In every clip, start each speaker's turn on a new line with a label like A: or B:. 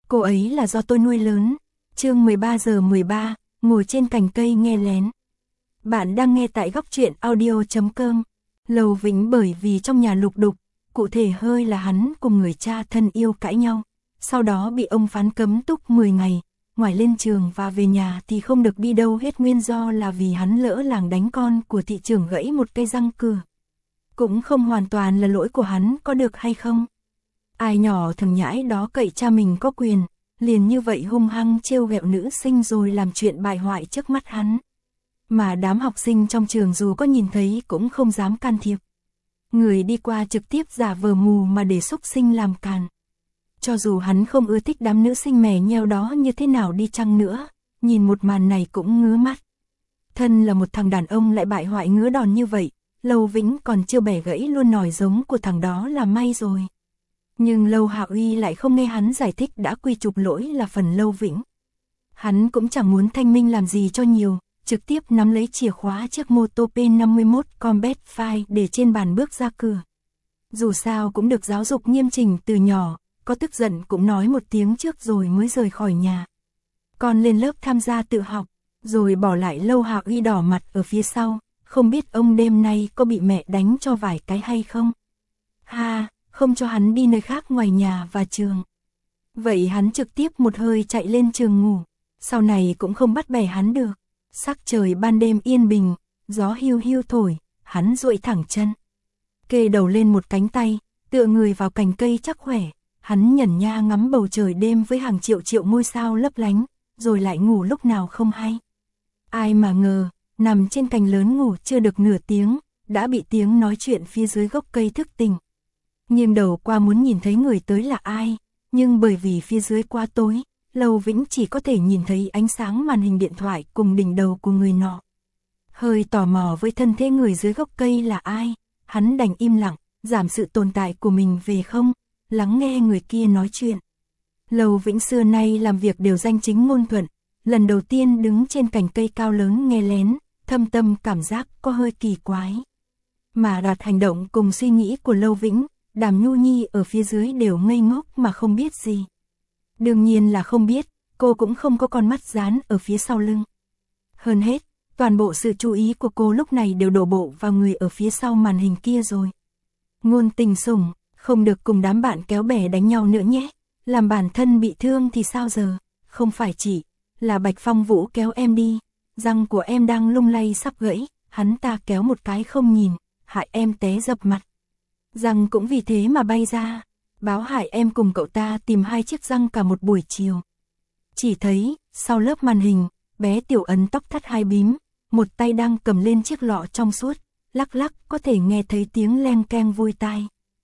A: cô ấy là do tôi nuôi lớn. Chương 13:13, ngồi trên cành cây nghe lén. Bạn đang nghe tại góc truyện audio.com. Lầu Vĩnh bởi vì trong nhà lục đục, cụ thể hơi là hắn cùng người cha thân yêu cãi nhau, sau đó bị ông phán cấm túc 10 ngày, ngoài lên trường và về nhà thì không được đi đâu hết, nguyên do là vì hắn lỡ làng đánh con của thị trưởng gãy một cây răng cửa. Cũng không hoàn toàn là lỗi của hắn, có được hay không? Ai nhỏ thằng nhãi đó cậy cha mình có quyền, liền như vậy hung hăng trêu ghẹo nữ sinh rồi làm chuyện bại hoại trước mắt hắn. Mà đám học sinh trong trường dù có nhìn thấy cũng không dám can thiệp. Người đi qua trực tiếp giả vờ mù mà để xúc sinh làm càn. Cho dù hắn không ưa thích đám nữ sinh mè nheo đó như thế nào đi chăng nữa, nhìn một màn này cũng ngứa mắt. Thân là một thằng đàn ông lại bại hoại ngứa đòn như vậy, Lâu Vĩnh còn chưa bẻ gãy luôn nòi giống của thằng đó là may rồi. Nhưng Lâu Hạ Uy lại không nghe hắn giải thích, đã quy chụp lỗi là phần Lâu Vĩnh. Hắn cũng chẳng muốn thanh minh làm gì cho nhiều, trực tiếp nắm lấy chìa khóa chiếc mô tô P51 Combat Fire để trên bàn bước ra cửa. Dù sao cũng được giáo dục nghiêm chỉnh từ nhỏ, có tức giận cũng nói một tiếng trước rồi mới rời khỏi nhà. Còn lên lớp tham gia tự học, rồi bỏ lại Lâu Hạ Uy đỏ mặt ở phía sau, không biết ông đêm nay có bị mẹ đánh cho vài cái hay không. Ha, không cho hắn đi nơi khác ngoài nhà và trường. Vậy hắn trực tiếp một hơi chạy lên trường ngủ, sau này cũng không bắt bẻ hắn được. Sắc trời ban đêm yên bình, gió hiu hiu thổi, hắn duỗi thẳng chân. Kê đầu lên một cánh tay, tựa người vào cành cây chắc khỏe, hắn nhẩn nha ngắm bầu trời đêm với hàng triệu triệu ngôi sao lấp lánh, rồi lại ngủ lúc nào không hay. Ai mà ngờ, nằm trên cành lớn ngủ chưa được nửa tiếng, đã bị tiếng nói chuyện phía dưới gốc cây thức tỉnh. Nghiêng đầu qua muốn nhìn thấy người tới là ai, nhưng bởi vì phía dưới quá tối, Lâu Vĩnh chỉ có thể nhìn thấy ánh sáng màn hình điện thoại cùng đỉnh đầu của người nọ. Hơi tò mò với thân thế người dưới gốc cây là ai, hắn đành im lặng, giảm sự tồn tại của mình về không, lắng nghe người kia nói chuyện. Lâu Vĩnh xưa nay làm việc đều danh chính ngôn thuận, lần đầu tiên đứng trên cành cây cao lớn nghe lén, thâm tâm cảm giác có hơi kỳ quái. Mà đoạt hành động cùng suy nghĩ của Lâu Vĩnh, Đàm Nhu Nhi ở phía dưới đều ngây ngốc mà không biết gì. Đương nhiên là không biết, cô cũng không có con mắt dán ở phía sau lưng. Hơn hết, toàn bộ sự chú ý của cô lúc này đều đổ bộ vào người ở phía sau màn hình kia rồi. Ngôn Tình Sủng, không được cùng đám bạn kéo bè đánh nhau nữa nhé, làm bản thân bị thương thì sao giờ, không phải chỉ là Bạch Phong Vũ kéo em đi, răng của em đang lung lay sắp gãy, hắn ta kéo một cái không nhìn, hại em té dập mặt. Răng cũng vì thế mà bay ra, báo hại em cùng cậu ta tìm 2 chiếc răng cả một buổi chiều. Chỉ thấy, sau lớp màn hình, bé Tiểu Ấn tóc thắt 2 bím, một tay đang cầm lên chiếc lọ trong suốt, lắc lắc có thể nghe thấy tiếng leng keng vui tai.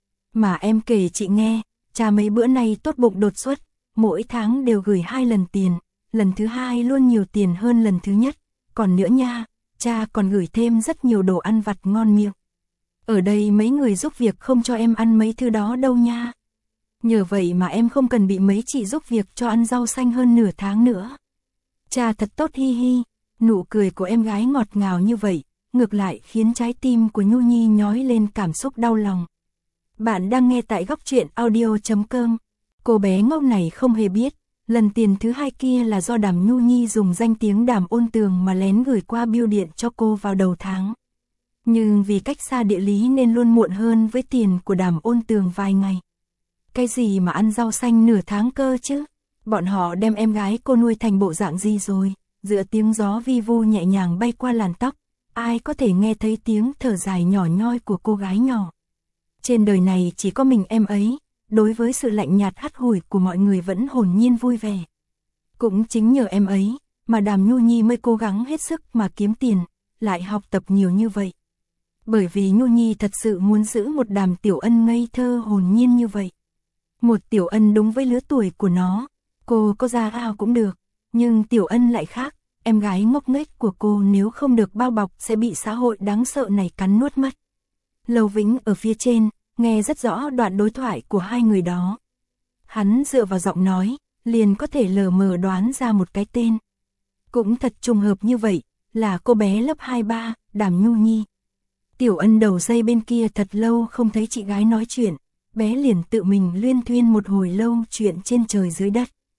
A: Mà em kể chị nghe, cha mấy bữa nay tốt bụng đột xuất, mỗi tháng đều gửi 2 lần tiền, lần thứ 2 luôn nhiều tiền hơn lần thứ nhất, còn nữa nha, cha còn gửi thêm rất nhiều đồ ăn vặt ngon miệng. Ở đây mấy người giúp việc không cho em ăn mấy thứ đó đâu nha. Nhờ vậy mà em không cần bị mấy chị giúp việc cho ăn rau xanh hơn nửa tháng nữa. Cha thật tốt hi hi, nụ cười của em gái ngọt ngào như vậy, ngược lại khiến trái tim của Nhu Nhi nhói lên cảm xúc đau lòng. Bạn đang nghe tại góc truyện audio.com. Cô bé ngốc này không hề biết, lần tiền thứ 2 kia là do Đàm Nhu Nhi dùng danh tiếng Đàm Ôn Tường mà lén gửi qua bưu điện cho cô vào đầu tháng. Nhưng vì cách xa địa lý nên luôn muộn hơn với tiền của Đàm Ôn Tường vài ngày. Cái gì mà ăn rau xanh nửa tháng cơ chứ? Bọn họ đem em gái cô nuôi thành bộ dạng gì rồi? Giữa tiếng gió vi vu nhẹ nhàng bay qua làn tóc, ai có thể nghe thấy tiếng thở dài nhỏ nhoi của cô gái nhỏ. Trên đời này chỉ có mình em ấy, đối với sự lạnh nhạt hắt hủi của mọi người vẫn hồn nhiên vui vẻ. Cũng chính nhờ em ấy, mà Đàm Nhu Nhi mới cố gắng hết sức mà kiếm tiền, lại học tập nhiều như vậy. Bởi vì Nhu Nhi thật sự muốn giữ một Đàm Tiểu Ân ngây thơ hồn nhiên như vậy. Một Tiểu Ân đúng với lứa tuổi của nó, cô có ra ao cũng được, nhưng Tiểu Ân lại khác, em gái ngốc nghếch của cô nếu không được bao bọc sẽ bị xã hội đáng sợ này cắn nuốt mất. Lâu Vĩnh ở phía trên, nghe rất rõ đoạn đối thoại của hai người đó. Hắn dựa vào giọng nói, liền có thể lờ mờ đoán ra một cái tên. Cũng thật trùng hợp như vậy, là cô bé lớp 23, Đàm Nhu Nhi. Tiểu Ân đầu dây bên kia thật lâu không thấy chị gái nói chuyện, bé liền tự mình luyên thuyên một hồi lâu chuyện trên trời dưới đất.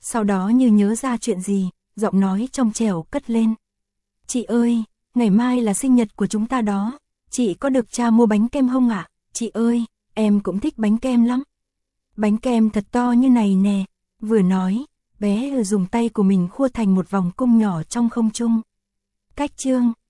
A: Sau đó như nhớ ra chuyện gì, giọng nói trong trẻo cất lên. Chị ơi, ngày mai là sinh nhật của chúng ta đó. Chị có được cha mua bánh kem không ạ? Chị ơi, em cũng thích bánh kem lắm. Bánh kem thật to như này nè. Vừa nói, bé dùng tay của mình khua thành một vòng cung nhỏ trong không trung. Cách chương